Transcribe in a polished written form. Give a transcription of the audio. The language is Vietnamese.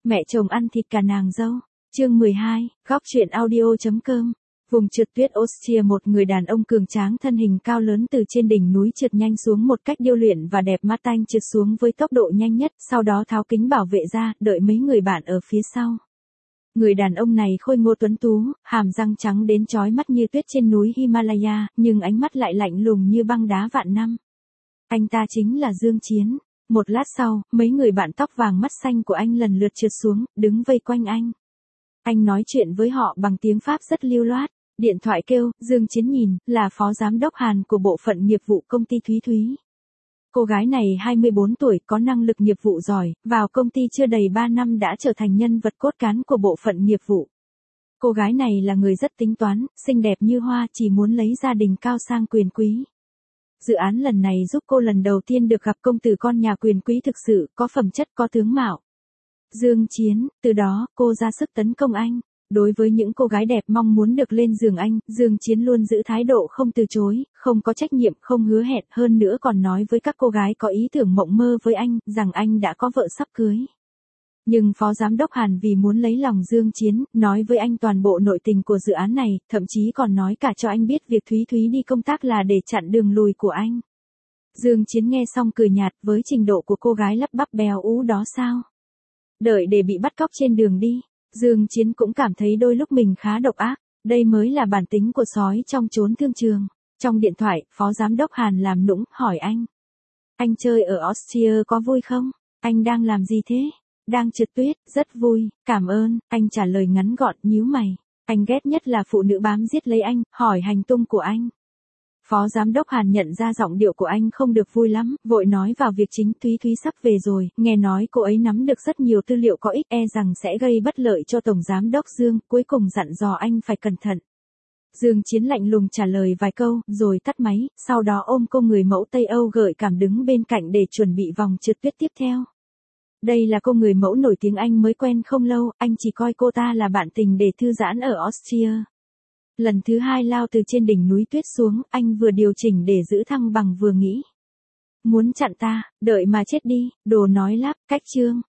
Mẹ chồng ăn thịt cả nàng dâu. Chương 12, góc truyện audio.com. Vùng trượt tuyết Austria, một người đàn ông cường tráng thân hình cao lớn từ trên đỉnh núi trượt nhanh xuống một cách điêu luyện và đẹp mắt. Anh trượt xuống với tốc độ nhanh nhất, sau đó tháo kính bảo vệ ra, đợi mấy người bạn ở phía sau. Người đàn ông này khôi ngô tuấn tú, hàm răng trắng đến chói mắt như tuyết trên núi Himalaya, nhưng ánh mắt lại lạnh lùng như băng đá vạn năm. Anh ta chính là Dương Chiến. Một lát sau, mấy người bạn tóc vàng mắt xanh của anh lần lượt trượt xuống, đứng vây quanh anh. Anh nói chuyện với họ bằng tiếng Pháp rất lưu loát. Điện thoại kêu, Dương Chiến nhìn, là phó giám đốc Hàn của bộ phận nghiệp vụ công ty Thúy Thúy. Cô gái này 24 tuổi, có năng lực nghiệp vụ giỏi, vào công ty chưa đầy 3 năm đã trở thành nhân vật cốt cán của bộ phận nghiệp vụ. Cô gái này là người rất tính toán, xinh đẹp như hoa, chỉ muốn lấy gia đình cao sang quyền quý. Dự án lần này giúp cô lần đầu tiên được gặp công tử con nhà quyền quý thực sự, có phẩm chất, có tướng mạo. Dương Chiến, từ đó, cô ra sức tấn công anh. Đối với những cô gái đẹp mong muốn được lên giường anh, Dương Chiến luôn giữ thái độ không từ chối, không có trách nhiệm, không hứa hẹn, hơn nữa còn nói với các cô gái có ý tưởng mộng mơ với anh, rằng anh đã có vợ sắp cưới. Nhưng phó giám đốc Hàn vì muốn lấy lòng Dương Chiến, nói với anh toàn bộ nội tình của dự án này, thậm chí còn nói cả cho anh biết việc Thúy Thúy đi công tác là để chặn đường lùi của anh. Dương Chiến nghe xong cười nhạt, với trình độ của cô gái lắp bắp béo ú đó sao? Đợi để bị bắt cóc trên đường đi. Dương Chiến cũng cảm thấy đôi lúc mình khá độc ác, đây mới là bản tính của sói trong chốn thương trường. Trong điện thoại, phó giám đốc Hàn làm nũng, hỏi anh. Anh chơi ở Austria có vui không? Anh đang làm gì thế? Đang trượt tuyết, rất vui, cảm ơn, anh trả lời ngắn gọn, nhíu mày. Anh ghét nhất là phụ nữ bám giết lấy anh, hỏi hành tung của anh. Phó giám đốc Hàn nhận ra giọng điệu của anh không được vui lắm, vội nói vào việc chính. Thúy Thúy sắp về rồi, nghe nói cô ấy nắm được rất nhiều tư liệu có ích, rằng sẽ gây bất lợi cho tổng giám đốc Dương, cuối cùng dặn dò anh phải cẩn thận. Dương Chiến lạnh lùng trả lời vài câu, rồi tắt máy, sau đó ôm cô người mẫu Tây Âu gợi cảm đứng bên cạnh để chuẩn bị vòng trượt tuyết tiếp theo. Đây là cô người mẫu nổi tiếng anh mới quen không lâu, anh chỉ coi cô ta là bạn tình để thư giãn ở Austria. Lần thứ hai lao từ trên đỉnh núi tuyết xuống, anh vừa điều chỉnh để giữ thăng bằng vừa nghĩ. Muốn chặn ta, đợi mà chết đi, đồ nói lắp, cách chương.